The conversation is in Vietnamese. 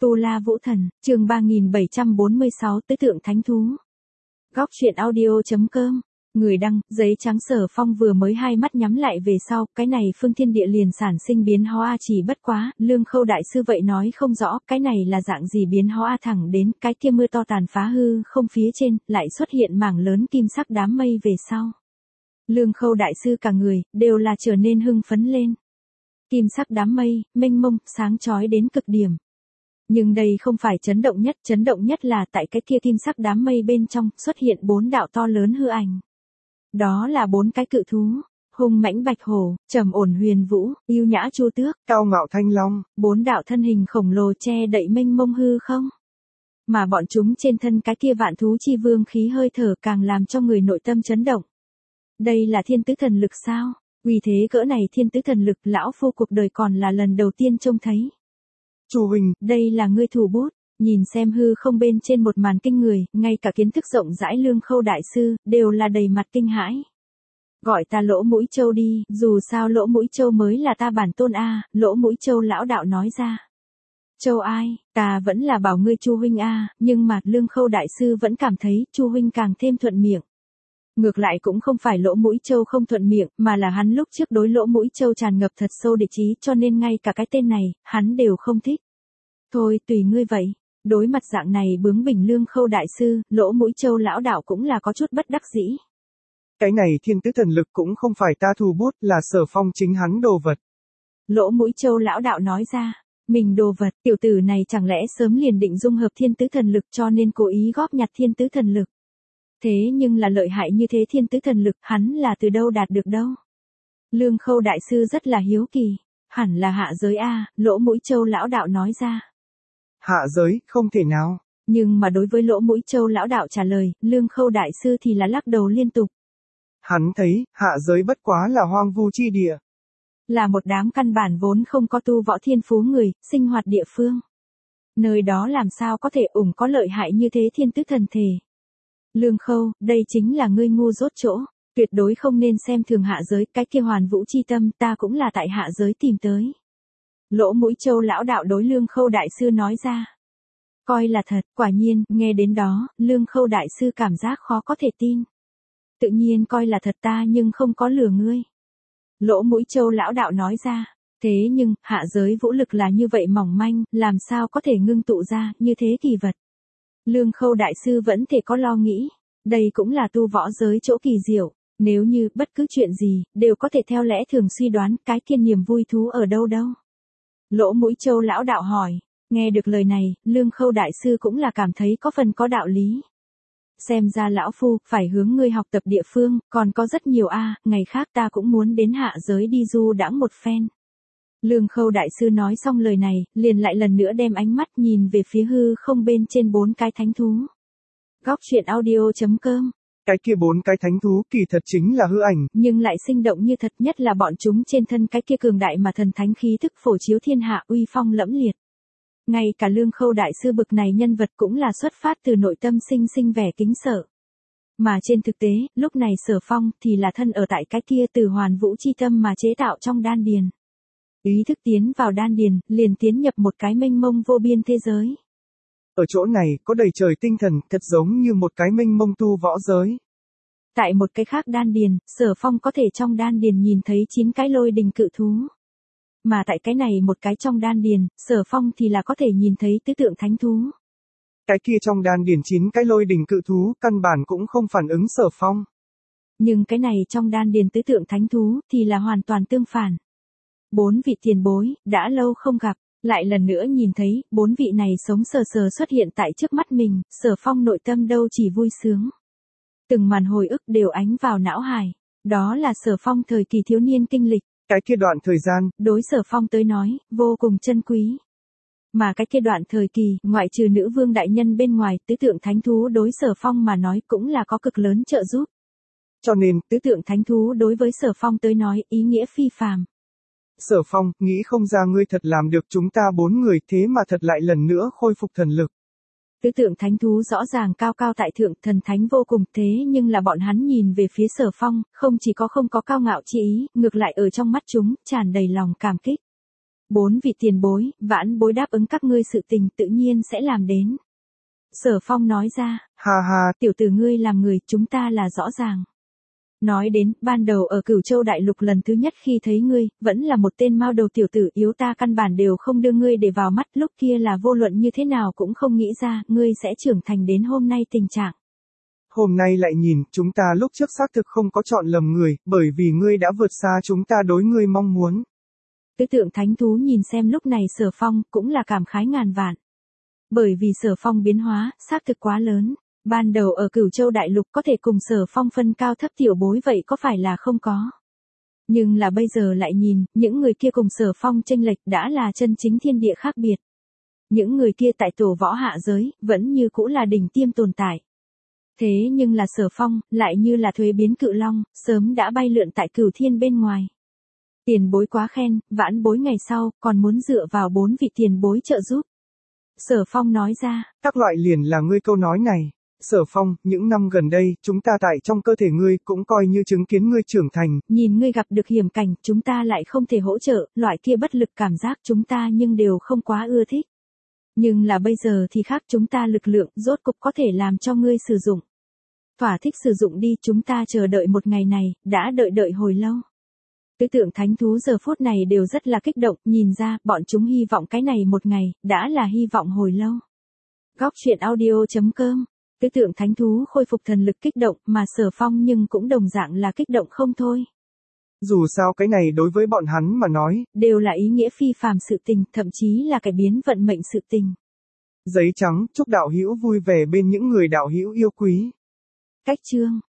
Tu La Vũ Thần, chương 3746 Tứ Tượng Thánh Thú. Góc truyện audio.com. Người đăng, giấy trắng. Sở Phong vừa mới hai mắt nhắm lại về sau, cái này phương thiên địa liền sản sinh biến hóa chỉ bất quá, Lương Khâu đại sư vậy nói không rõ, cái này là dạng gì biến hóa thẳng đến cái kia mưa to tàn phá hư không phía trên, lại xuất hiện mảng lớn kim sắc đám mây về sau. Lương Khâu đại sư cả người, đều là trở nên hưng phấn lên. Kim sắc đám mây, mênh mông, sáng chói đến cực điểm. Nhưng đây không phải chấn động nhất là tại cái kia kim sắc đám mây bên trong xuất hiện 4 đạo to lớn hư ảnh. Đó là 4 cái cự thú, hung mãnh bạch hổ, trầm ổn huyền vũ, yêu nhã chu tước, cao ngạo thanh long. 4 đạo thân hình khổng lồ che đậy mênh mông hư không. Mà bọn chúng trên thân cái kia vạn thú chi vương khí hơi thở càng làm cho người nội tâm chấn động. Đây là thiên tứ thần lực sao? Vì thế cỡ này thiên tứ thần lực lão phu cuộc đời còn là lần đầu tiên trông thấy. Chu huynh, đây là ngươi thủ bút. Nhìn xem hư không bên trên một màn kinh người, ngay cả kiến thức rộng rãi Lương Khâu đại sư, đều là đầy mặt kinh hãi. Gọi ta Lỗ Mũi Châu đi, dù sao Lỗ Mũi Châu mới là ta bản tôn a. Lỗ Mũi Châu lão đạo nói ra. Châu ai, ta vẫn là bảo ngươi Chu huynh a, nhưng mà Lương Khâu đại sư vẫn cảm thấy Chu huynh càng thêm thuận miệng. Ngược lại cũng không phải Lỗ Mũi Châu không thuận miệng, mà là hắn lúc trước đối Lỗ Mũi Châu tràn ngập thật sâu địch ý, cho nên ngay cả cái tên này, hắn đều không thích. Thôi tùy ngươi vậy. Đối mặt dạng này bướng bỉnh Lương Khâu đại sư, Lỗ Mũi Châu lão đạo cũng là có chút bất đắc dĩ. Cái này thiên tứ thần lực cũng không phải ta thu bút, là Sở Phong chính hắn đồ vật. Lỗ Mũi Châu lão đạo nói ra, mình đồ vật, tiểu tử này chẳng lẽ sớm liền định dung hợp thiên tứ thần lực cho nên cố ý góp nhặt thiên tứ thần lực. Thế nhưng là lợi hại như thế thiên tứ thần lực, hắn là từ đâu đạt được đâu. Lương Khâu đại sư rất là hiếu kỳ, hẳn là hạ giới a. Lỗ Mũi Châu lão đạo nói ra. Hạ giới, không thể nào. Nhưng mà đối với Lỗ Mũi Châu lão đạo trả lời, Lương Khâu đại sư thì là lắc đầu liên tục. Hắn thấy, hạ giới bất quá là hoang vu chi địa. Là một đám căn bản vốn không có tu võ thiên phú người, sinh hoạt địa phương. Nơi đó làm sao có thể có lợi hại như thế thiên tứ thần thể. Lương Khâu, đây chính là ngươi ngu dốt chỗ, tuyệt đối không nên xem thường hạ giới, cái kia hoàn vũ chi tâm ta cũng là tại hạ giới tìm tới. Lỗ Mũi Châu lão đạo đối Lương Khâu đại sư nói ra. Coi là thật, quả nhiên, nghe đến đó, Lương Khâu đại sư cảm giác khó có thể tin. Tự nhiên coi là thật ta nhưng không có lừa ngươi. Lỗ Mũi Châu lão đạo nói ra, thế nhưng, hạ giới vũ lực là như vậy mỏng manh, làm sao có thể ngưng tụ ra, như thế kỳ vật. Lương Khâu đại sư vẫn thể có lo nghĩ, đây cũng là tu võ giới chỗ kỳ diệu, nếu như bất cứ chuyện gì, đều có thể theo lẽ thường suy đoán cái kiên niềm vui thú ở đâu đâu. Lỗ Mũi Châu lão đạo hỏi, nghe được lời này, Lương Khâu đại sư cũng là cảm thấy có phần có đạo lý. Xem ra lão phu, phải hướng ngươi học tập địa phương, còn có rất nhiều a. Ngày khác ta cũng muốn đến hạ giới đi du đãng một phen. Lương Khâu đại sư nói xong lời này, liền lại lần nữa đem ánh mắt nhìn về phía hư không bên trên 4 cái thánh thú. Góc truyện audio.com. Cái kia 4 cái thánh thú kỳ thật chính là hư ảnh, nhưng lại sinh động như thật, nhất là bọn chúng trên thân cái kia cường đại mà thần thánh khí thức phổ chiếu thiên hạ, uy phong lẫm liệt. Ngay cả Lương Khâu đại sư bực này nhân vật cũng là xuất phát từ nội tâm sinh vẻ kính sợ. Mà trên thực tế, lúc này Sở Phong thì là thân ở tại cái kia từ hoàn vũ chi tâm mà chế tạo trong đan điền. Ý thức tiến vào đan điền, liền tiến nhập một cái mênh mông vô biên thế giới. Ở chỗ này, có đầy trời tinh thần, thật giống như một cái mênh mông tu võ giới. Tại một cái khác đan điền, Sở Phong có thể trong đan điền nhìn thấy 9 cái lôi đình cự thú. Mà tại cái này một cái trong đan điền, Sở Phong thì là có thể nhìn thấy tứ tượng thánh thú. Cái kia trong đan điền 9 cái lôi đình cự thú, căn bản cũng không phản ứng Sở Phong. Nhưng cái này trong đan điền tứ tượng thánh thú thì là hoàn toàn tương phản. 4 vị tiền bối, đã lâu không gặp, lại lần nữa nhìn thấy, 4 vị này sống sờ sờ xuất hiện tại trước mắt mình, Sở Phong nội tâm đâu chỉ vui sướng. Từng màn hồi ức đều ánh vào não hải, đó là Sở Phong thời kỳ thiếu niên kinh lịch. Cái kia đoạn thời gian, đối Sở Phong tới nói, vô cùng chân quý. Mà cái kia đoạn thời kỳ, ngoại trừ nữ vương đại nhân bên ngoài, tứ tượng thánh thú đối Sở Phong mà nói cũng là có cực lớn trợ giúp. Cho nên, tứ tượng thánh thú đối với Sở Phong tới nói, ý nghĩa phi phàm. Sở Phong, nghĩ không ra ngươi thật làm được chúng ta 4 người thế mà thật lại lần nữa khôi phục thần lực. Tứ tượng thánh thú rõ ràng cao cao tại thượng, thần thánh vô cùng, thế nhưng là bọn hắn nhìn về phía Sở Phong, không chỉ có không có cao ngạo chi ý, ngược lại ở trong mắt chúng, tràn đầy lòng cảm kích. 4 vị tiền bối, vãn bối đáp ứng các ngươi sự tình tự nhiên sẽ làm đến. Sở Phong nói ra, Ha ha, tiểu tử ngươi làm người chúng ta là rõ ràng. Nói đến, ban đầu ở Cửu Châu Đại Lục lần thứ nhất khi thấy ngươi, vẫn là một tên mao đầu tiểu tử yếu ta căn bản đều không đưa ngươi để vào mắt, lúc kia là vô luận như thế nào cũng không nghĩ ra, ngươi sẽ trưởng thành đến hôm nay tình trạng. hôm nay lại nhìn, chúng ta lúc trước xác thực không có chọn lầm người, bởi vì ngươi đã vượt xa chúng ta đối ngươi mong muốn. Tứ tượng thánh thú nhìn xem lúc này Sở Phong, cũng là cảm khái ngàn vạn. Bởi vì Sở Phong biến hóa, xác thực quá lớn. Ban đầu ở Cửu Châu Đại Lục có thể cùng Sở Phong phân cao thấp tiểu bối vậy có phải là không có. Nhưng là bây giờ lại nhìn, những người kia cùng Sở Phong chênh lệch đã là chân chính thiên địa khác biệt. Những người kia tại tổ võ hạ giới, vẫn như cũ là đỉnh tiêm tồn tại. Thế nhưng là Sở Phong, lại như là thuế biến cự long, sớm đã bay lượn tại Cửu Thiên bên ngoài. Tiền bối quá khen, vãn bối ngày sau, còn muốn dựa vào 4 vị tiền bối trợ giúp. Sở Phong nói ra. Các loại liền là ngươi câu nói này. Sở Phong, những năm gần đây, chúng ta tại trong cơ thể ngươi cũng coi như chứng kiến ngươi trưởng thành. Nhìn ngươi gặp được hiểm cảnh, chúng ta lại không thể hỗ trợ, loại kia bất lực cảm giác chúng ta nhưng đều không quá ưa thích. Nhưng là bây giờ thì khác, chúng ta lực lượng, rốt cục có thể làm cho ngươi sử dụng. Thỏa thích sử dụng đi, chúng ta chờ đợi một ngày này, đã đợi hồi lâu. Tứ tượng thánh thú giờ phút này đều rất là kích động, nhìn ra, bọn chúng hy vọng cái này một ngày, đã là hy vọng hồi lâu. Góc truyện audio.com. Tứ tượng thánh thú khôi phục thần lực kích động, mà Sở Phong nhưng cũng đồng dạng là kích động không thôi. Dù sao cái này đối với bọn hắn mà nói, đều là ý nghĩa phi phàm sự tình, thậm chí là cải biến vận mệnh sự tình. Giấy trắng, chúc đạo hữu vui vẻ bên những người đạo hữu yêu quý. Cách chương